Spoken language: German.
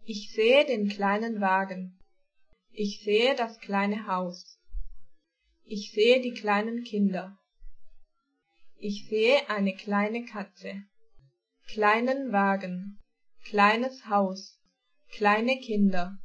Ich sehe den kleinen Wagen. Ich sehe das kleine Haus. Ich sehe die kleinen Kinder. Ich sehe eine kleine Katze. Kleinen Wagen, kleines Haus, kleine Kinder.